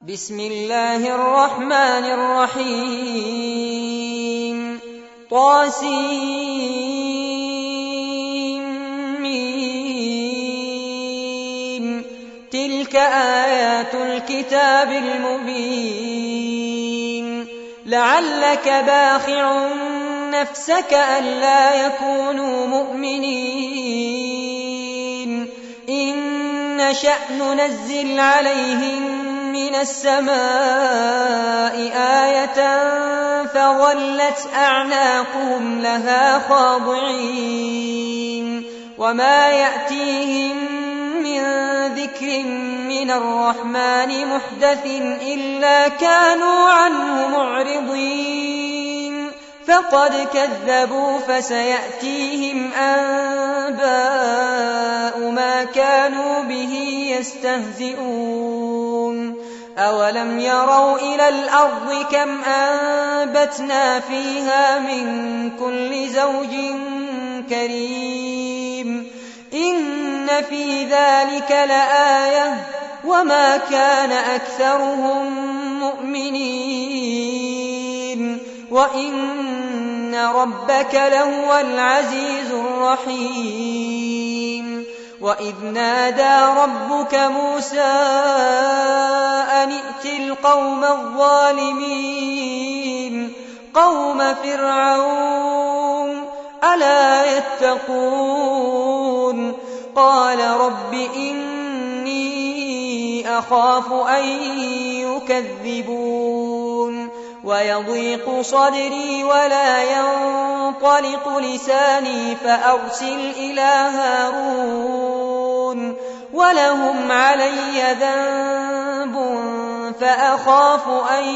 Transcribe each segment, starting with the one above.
بسم الله الرحمن الرحيم طاسيم تلك آيات الكتاب المبين لعلك باخع نفسك ألا يكونوا مؤمنين إن نشأ ننزل عليهم من السماء آية فظلت أعناقهم لها خاضعين وما يأتيهم من ذكر من الرحمن محدث إلا كانوا عنه معرضين فقد كذبوا فسيأتيهم أنباء ما كانوا به يستهزئون أولم يروا إلى الأرض كم أنبتنا فيها من كل زوج كريم إن في ذلك لآية وما كان أكثرهم مؤمنين وإن ربك لهو العزيز الرحيم وإذ نادى ربك موسى أن ائت القوم الظالمين قوم فرعون ألا يتقون قال رب إني أخاف أن يكذبون ويضيق صدري ولا ينطلق لساني فأرسل إلى هارون ولهم علي ذنب فأخاف أن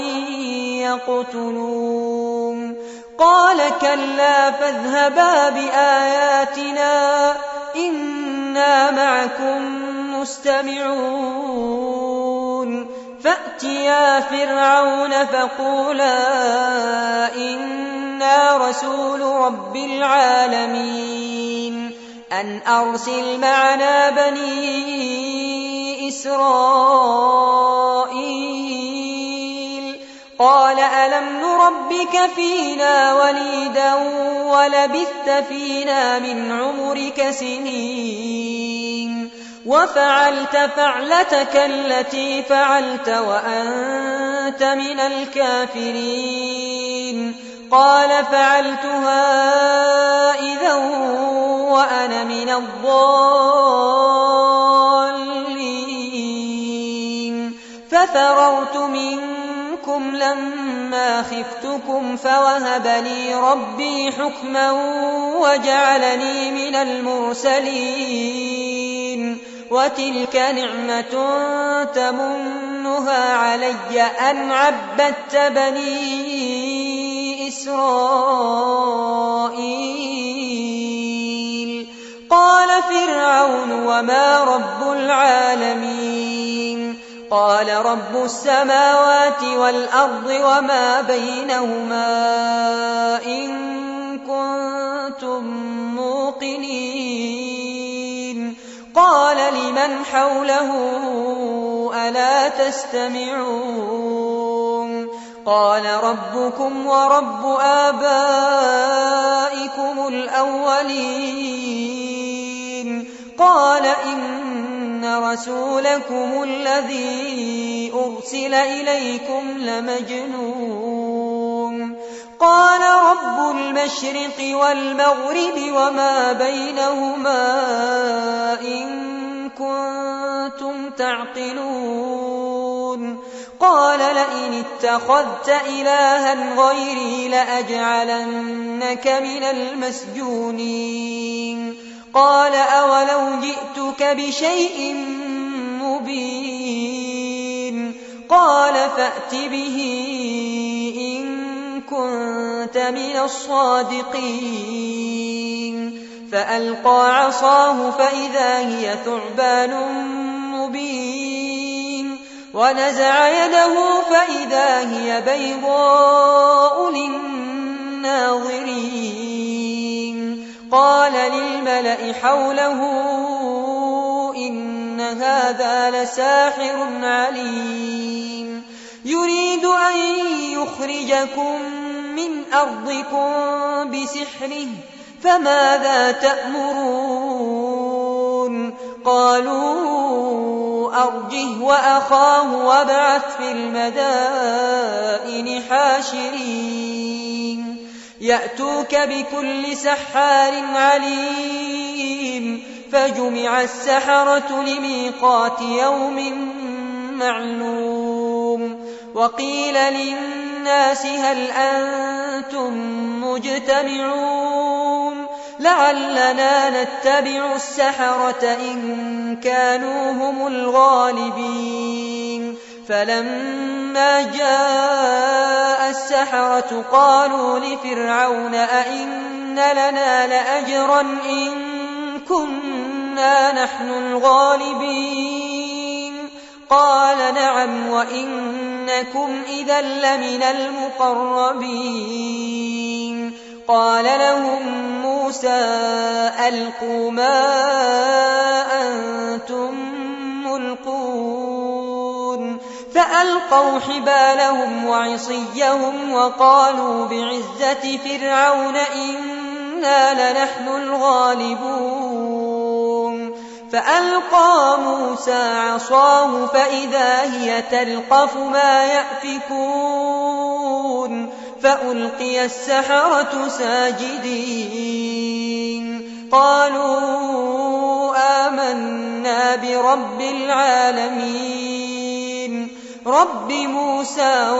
يقتلون قال كلا فاذهبا بآياتنا إنا معكم مستمعون فأتيا فرعون فقولا إنا رسول رب العالمين أن أرسل معنا بني إسرائيل قال ألم نربك فينا وليدا ولبثت فينا من عمرك سنين وفعلت فعلتك التي فعلت وأنت من الكافرين قال فعلتها إذا وأنا من الضالين ففررت منكم لما خفتكم فوهب لي ربي حكما وجعلني من المرسلين وتلك نعمة تمنها علي أن عبدت بني إسرائيل قال فرعون وما رب العالمين قال رب السماوات والأرض وما بينهما إن كنتم موقنين قال لمن حوله ألا تستمعون قال ربكم ورب آبائكم الأولين قال إن رسولكم الذي أرسل إليكم لمجنون قال رب المشرق والمغرب وما بينهما إن كنتم تعقلون قال لئن اتخذت إلها غيري لأجعلنك من المسجونين قال أولو جئتك بشيء مبين قال فأت به إن كنت من الصادقين فألقى عصاه فإذا هي ثعبان مبين ونزع يده فإذا هي بيضاء للناظرين قال للملأ حوله إن هذا لساحر عليم يريد أن يخرجكم من أرضكم بسحره فماذا تأمرون قالوا أرجه وأخاه وابعث في المدائن حاشرين يأتوك بكل سحار عليم فجمع السحرة لميقات يوم معلوم وقيل للناس هل أنتم مجتمعون لعلنا نتبع السحرة إن كانوا هم الغالبين فلما جاء السحرة قالوا لفرعون أئن لنا لأجرا إن كنا نحن الغالبين قال نعم وإنكم إذا لمن المقربين قال لهم موسى ألقوا ما أنتم ملقون فألقوا حبالهم وعصيهم وقالوا بعزة فرعون إنا لنحن الغالبون فألقى موسى عصاه فإذا هي تلقف ما يأفكون فألقي السحرة ساجدين قالوا آمنا برب العالمين رب موسى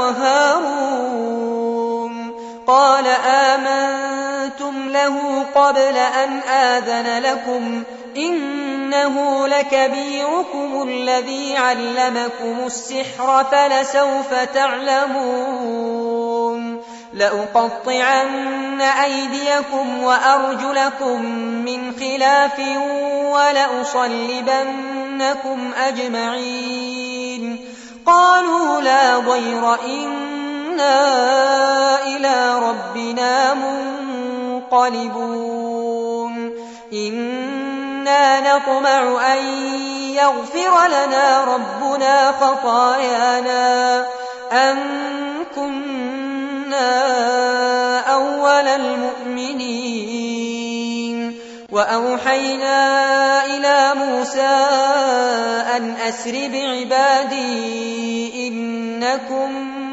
وهارون قال آمنتم له قبل أن آذن لكم إنه لكبيركم الذي علمكم السحر فلسوف تعلمون لأقطعن أيديكم وأرجلكم من خلاف ولأصلبنكم أجمعين قالوا لا ضير إنا إلى ربنا منقلبون إنا نطمع أن يغفر لنا ربنا خطايانا أن كنا أول المؤمنين وأوحينا إلى موسى أن أسر بعبادي إنكم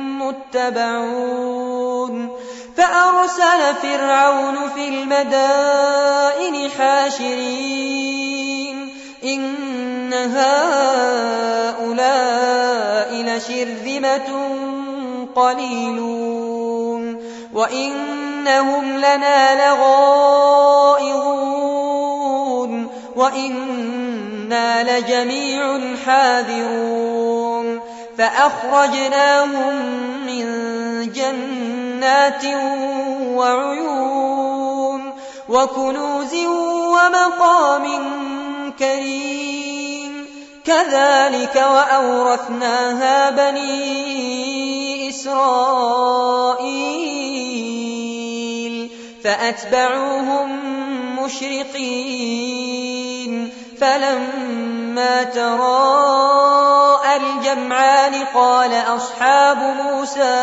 متبعون فأرسل فرعون في المدائن حاشرين إن هؤلاء لشرذمة قليلون وإنهم لنا لغائظون وإنا لجميع حاذرون فأخرجناهم من جنات وعيون وكنوز ومقام كريم كذلك وأورثناها بني إسرائيل فأتبعوهم مشرقين فلما تراءى الجمعان قال أصحاب موسى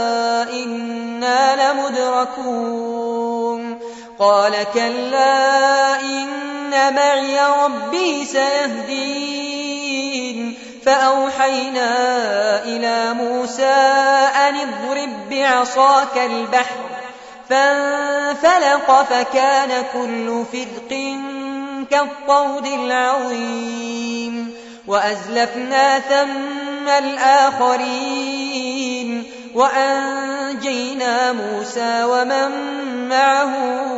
إنا لمدركون قال كلا إن معي ربي سيهدين فأوحينا إلى موسى أن اضرب بعصاك البحر فانفلق فكان كل فرق كالطود العظيم وأزلفنا ثم الآخرين وأنجينا موسى ومن معه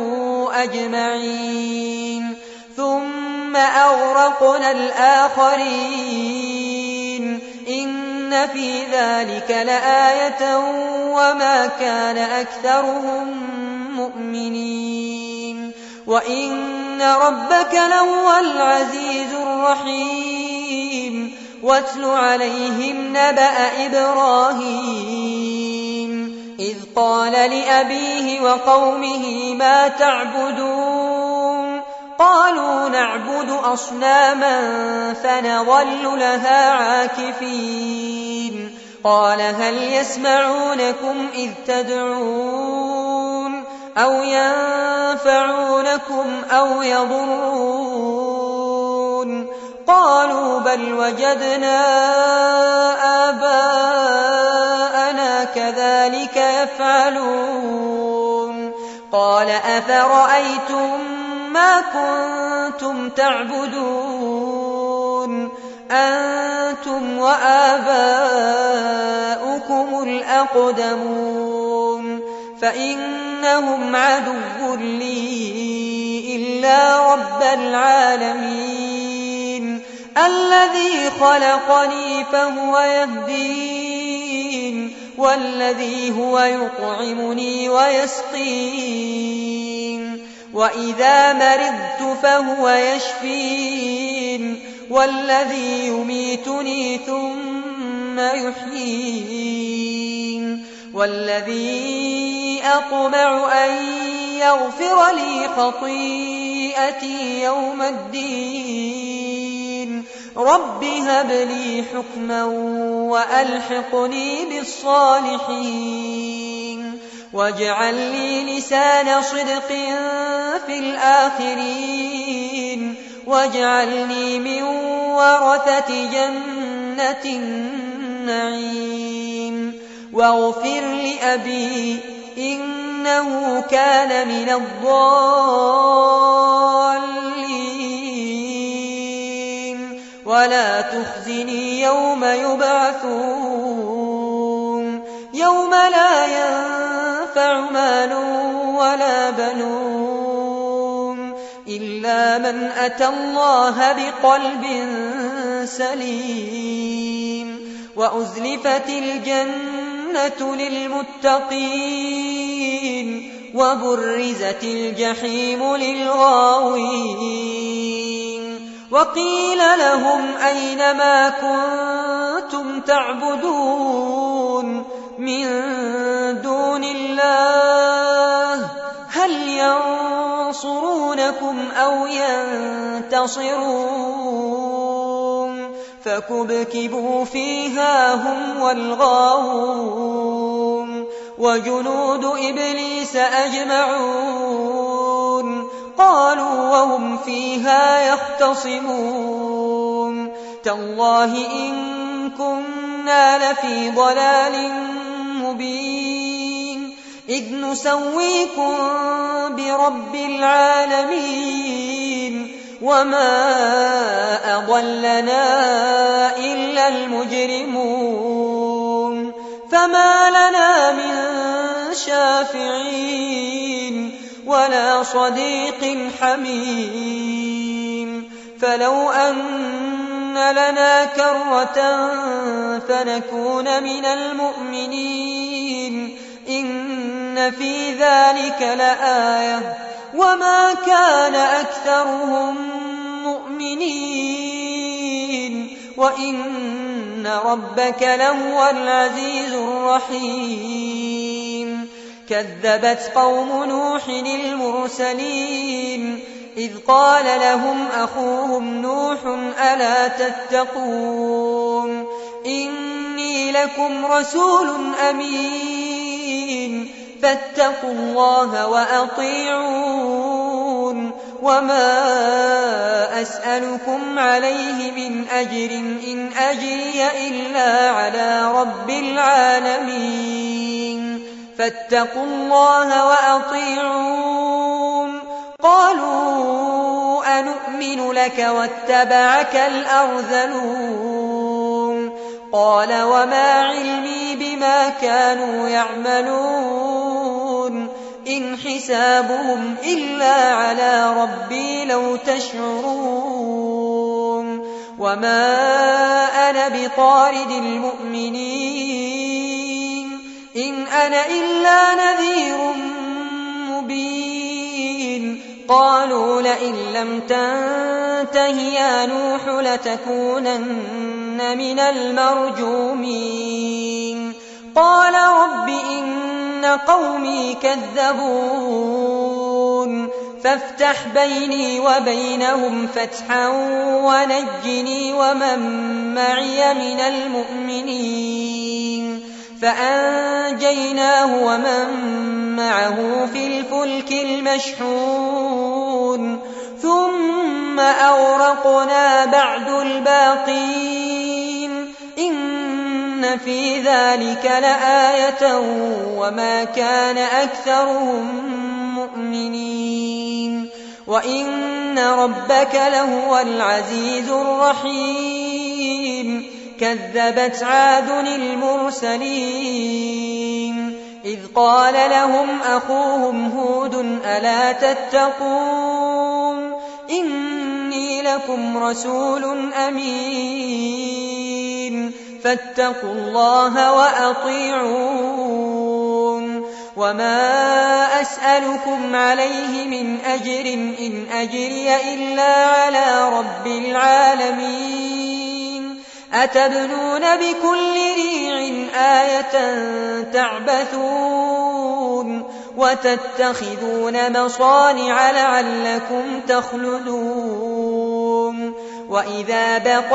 أجمعين ثم أغرقنا الآخرين إن في ذلك لآية وما كان أكثرهم مؤمنين وإن ربك لهو العزيز الرحيم واتل عليهم نبأ إبراهيم إذ قال لأبيه وقومه ما تعبدون قالوا نعبد أصناما فنظل لها عاكفين قال هل يسمعونكم إذ تدعون أو ينفعونكم أو يضرون قالوا بل وجدنا آباءنا كذلك يفعلون قال أفرأيتم ما كنتم تعبدون أنتم وآباؤكم الأقدمون فإنهم عدو لي إلا رب العالمين الذي خلقني فهو يهدين والذي هو يطعمني ويسقين وإذا مرضت فهو يشفين والذي يميتني ثم يحيين والذي أطمع أن يغفر لي خطيئتي يوم الدين رب هب لي حكما وألحقني بالصالحين واجعل لي لسان صدق في الآخرين واجعلني من ورثة جنة النعيم واغفر لأبي إنه كان من الضالين ولا تخزني يوم يبعثون يوم لا ينفع مال ولا بنون إلا من أتى الله بقلب سليم وأزلفت الجنة للمتقين وبرزت الجحيم للغاوين وقيل لهم أين ما كنتم تعبدون من دون الله هل ينصرونكم أو ينتصرون فكبكبوا فيها هم والغاوون وجنود إبليس أجمعون قالوا وهم فيها يختصمون تالله إن كنا لفي ضلال مبين إذ نسويكم برب العالمين وما أضلنا إلا المجرمون فما لنا من شافعين ولا صديق حميم فلو أن لنا كرة فنكون من المؤمنين إن في ذلك لآية وما كان أكثرهم مؤمنين وإن ربك لهو العزيز الرحيم كذبت قوم نوح المرسلين إذ قال لهم أخوهم نوح ألا تتقون إني لكم رسول أمين فاتقوا الله وأطيعون وما أسألكم عليه من أجر إن أجري إلا على رب العالمين فاتقوا الله وأطيعون قالوا أنؤمن لك واتبعك الأرذلون قال وما علمي بما كانوا يعملون إن حسابهم إلا على ربي لو تشعرون وما أنا بطارد المؤمنين إن أنا إلا نذير مبين قالوا لئن لم تنته يا نوح لتكونن من المرجومين قال رب إن قومي كذبون فافتح بيني وبينهم فتحا ونجني ومن معي من المؤمنين فأنجيناه ومن معه في الفلك المشحون ثم أغرقنا بعد الباقين إن في ذلك لآية وما كان أكثرهم مؤمنين وإن ربك لهو العزيز الرحيم كذبت عاد المرسلين إذ قال لهم أخوهم هود ألا تتقون إني لكم رسول أمين فاتقوا الله وأطيعون وما أسألكم عليه من أجر إن أجري إلا على رب العالمين أتبنون بكل ريع آية تعبثون وتتخذون مصانع لعلكم تخلدون وإذا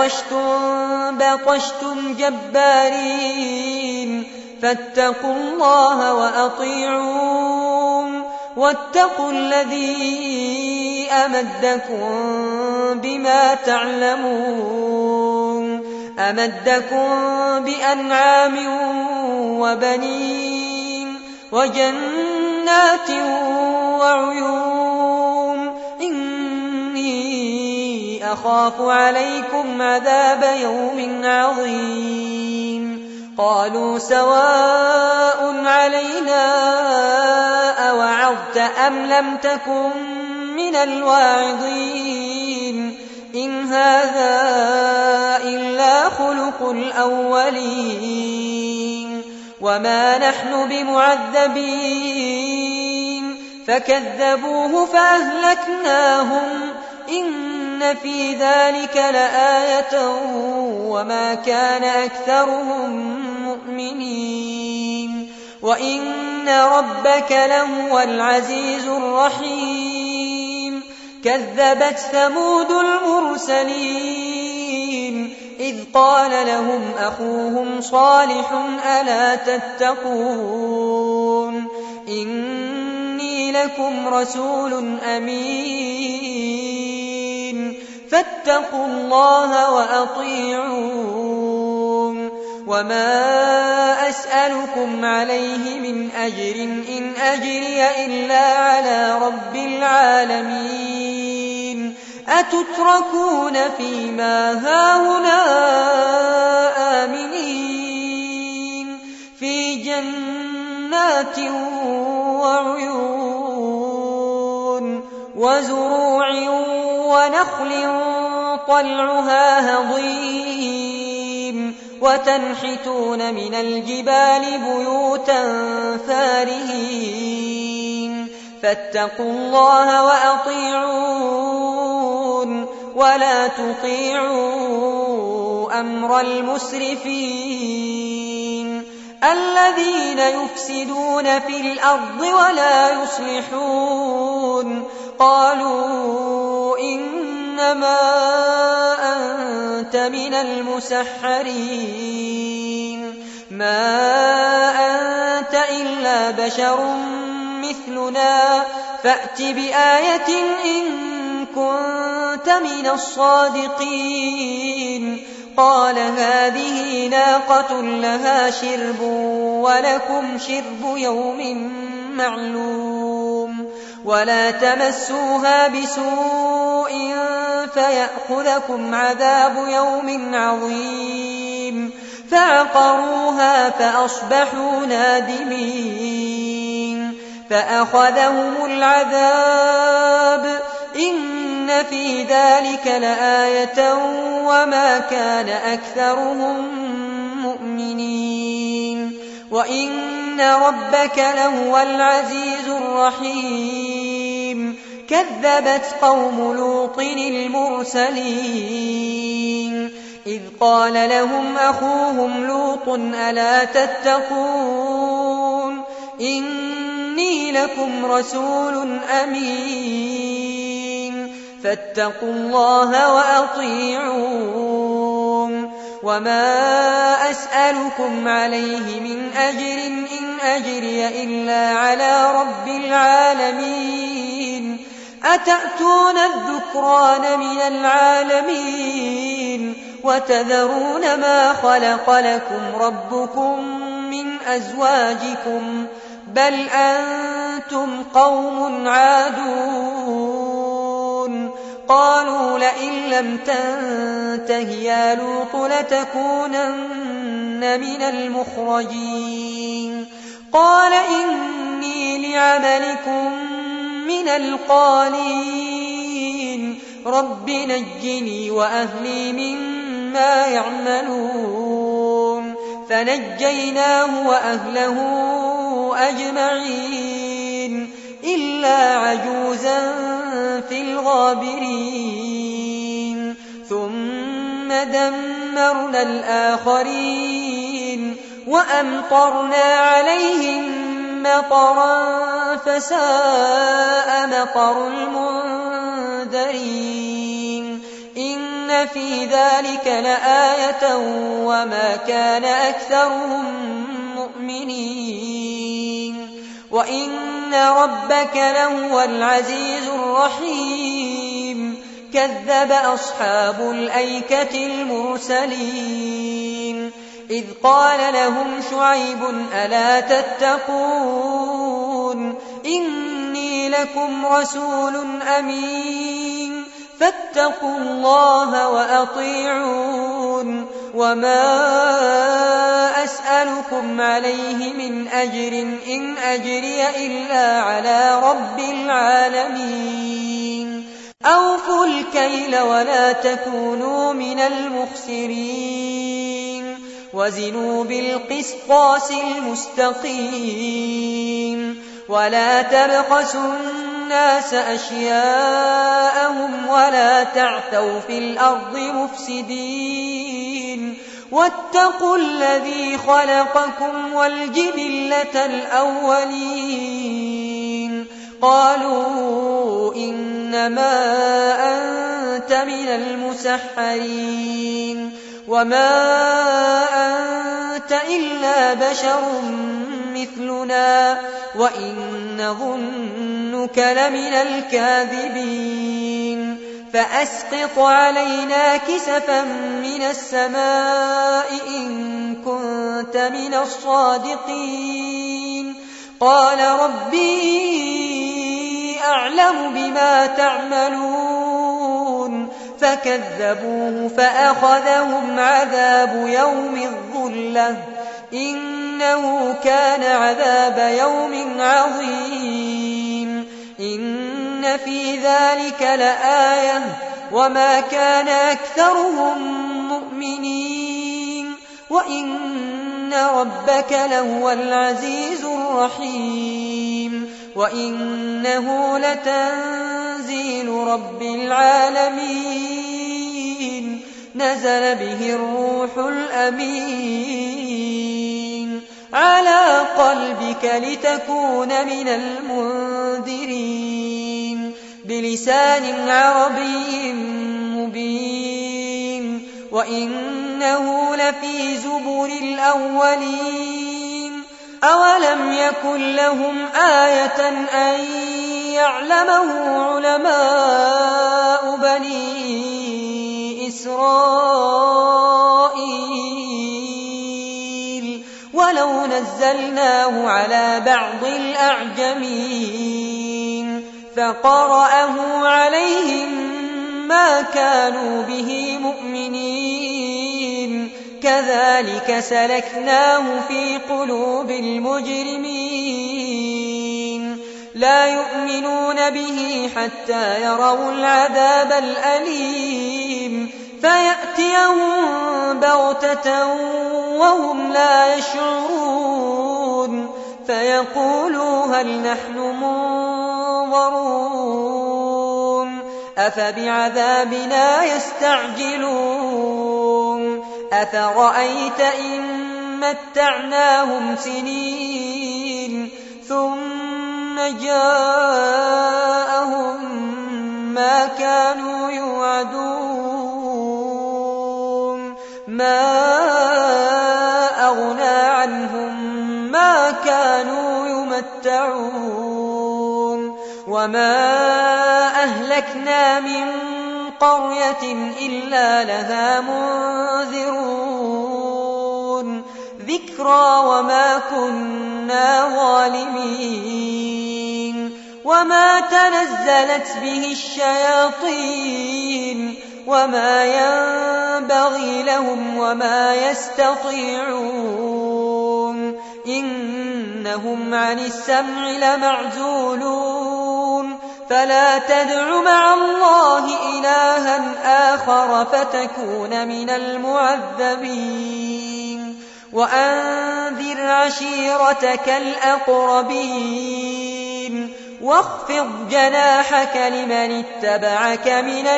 بطشتم جبارين فاتقوا الله وأطيعون واتقوا الذي أمدكم بما تعلمون أمدكم بأنعام وبنين وجنات وعيون إني أخاف عليكم عذاب يوم عظيم قالوا سواء علينا أوعظت أم لم تكن من الواعظين إن هذا إلا خلق الأولين وما نحن بمعذبين فكذبوه فأهلكناهم إن في ذلك لآية وما كان أكثرهم مؤمنين وإن ربك لهو العزيز الرحيم كذبت ثمود المرسلين إذ قال لهم أخوهم صالح ألا تتقون إني لكم رسول أمين فاتقوا الله وأطيعون وما أسألكم عليه من أجر إن أجري إلا على رب العالمين أتتركون فيما هاهنا آمنين في جنات وعيون وزروع ونخل طلعها هضيم وتنحتون من الجبال بيوتا فارهين فاتقوا الله وأطيعون ولا تطيعوا أمر المسرفين الذين يفسدون في الأرض ولا يصلحون قالوا إنما أنت من المسحرين ما أنت إلا بشر مثلنا فأت بآية إن كنت من الصادقين قال هذه ناقة لها شرب ولكم شرب يوم معلوم ولا تمسوها بسوء فيأخذكم عذاب يوم عظيم فعقروها فأصبحوا نادمين فأخذهم العذاب إن في ذلك لآية وما كان أكثرهم مؤمنين وإن ربك لهو العزيز الرحيم كذبت قوم لوط المرسلين إذ قال لهم أخوهم لوط ألا تتقون إني لكم رسول أمين فاتقوا الله وأطيعون وما أسألكم عليه من أجر إن أجري إلا على رب العالمين أتأتون الذكران من العالمين وتذرون ما خلق لكم ربكم من أزواجكم بل أنتم قوم عادون قالوا لئن لم تنته يا لوط لتكونن من المخرجين قال إني لعملكم من القالين رب نجني وأهلي مما يعملون فنجيناه وأهله أجمعين إلا عجوزا في الغابرين ثم دمرنا الآخرين وأمطرنا عليهم مطرا فساء مطر المنذرين إن في ذلك لآية وما كان أكثرهم مؤمنين وإن ربك لهو العزيز الرحيم كذب أصحاب الأيكة المرسلين إذ قال لهم شعيب ألا تتقون إني لكم رسول أمين فاتقوا الله وأطيعون وما أسألكم عليه من أجر إن أجري إلا على رب العالمين أوفوا الكيل ولا تكونوا من المخسرين وزنوا بالقسطاس المستقيم ولا تبخسوا الناس أشياءهم ولا تعثوا في الأرض مفسدين واتقوا الذي خلقكم والجبلة الأولين قالوا إنما أنت من المسحرين وما أنت إلا بشر مثلنا وإن نظنك لمن الكاذبين فأسقط علينا كسفا من السماء إن كنت من الصادقين قال ربي أعلم بما تعملون فكذبوه فأخذهم عذاب يوم الظلة إنه كان عذاب يوم عظيم إن في ذلك لآية وما كان أكثرهم مؤمنين وإن ربك لهو العزيز الرحيم وإنه لتنزيل رب العالمين نزل به الروح الأمين على قلبك لتكون من المنذرين بلسان عربي مبين وإنه لفي زبر الأولين أولم يكن لهم آية أن يعلمه علماء بني إسرائيل ولو نزلناه على بعض الأعجمين فقرأه عليهم ما كانوا به مؤمنين كذلك سلكناه في قلوب المجرمين لا يؤمنون به حتى يروا العذاب الأليم فيأتيهم بغتة وهم لا يشعرون فيقولوا هل نحن منظرون أفبعذابنا يستعجلون أفرأيت إن متعناهم سنين ثم جاءهم ما كانوا يوعدون ما أغنى عنهم ما كانوا يمتعون وما أهلكنا من قرية إلا لها منذرون ذكرى وما كنا ظالمين وما تنزلت به الشياطين وما ينبغي لهم وما يستطيعون إنهم عن السمع لمعزولون فلا تدع مع الله إلها آخر فتكون من المعذبين وأنذر عشيرتك الأقربين واخفض جناحك لمن اتبعك من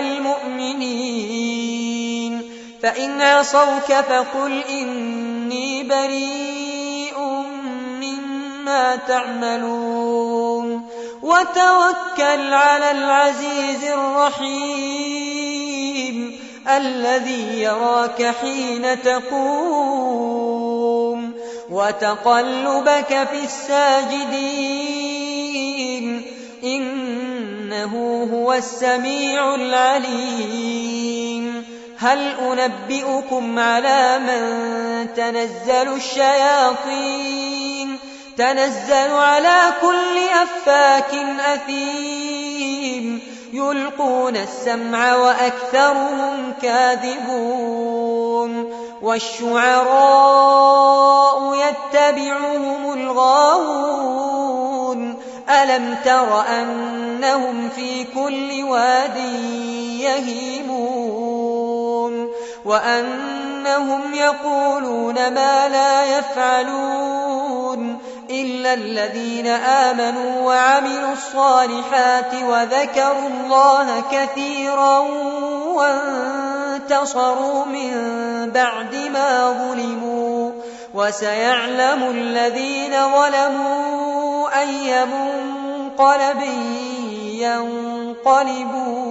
المؤمنين فإن عصوك فقل إني بريء مما تعملون وتوكل على العزيز الرحيم الذي يراك حين تقوم وتقلبك في الساجدين إنه هو السميع العليم هل أنبئكم على من تنزل الشياطين تنزل على كل أفاك أثيم يلقون السمع وأكثرهم كاذبون والشعراء يتبعهم الغاوون ألم تر أنهم في كل واد يهيمون وأنهم يقولون ما لا يفعلون إلا الذين آمنوا وعملوا الصالحات وذكروا الله كثيرا وانتصروا من بعد ما ظلموا وسيعلم الذين ظلموا أي منقلب ينقلبون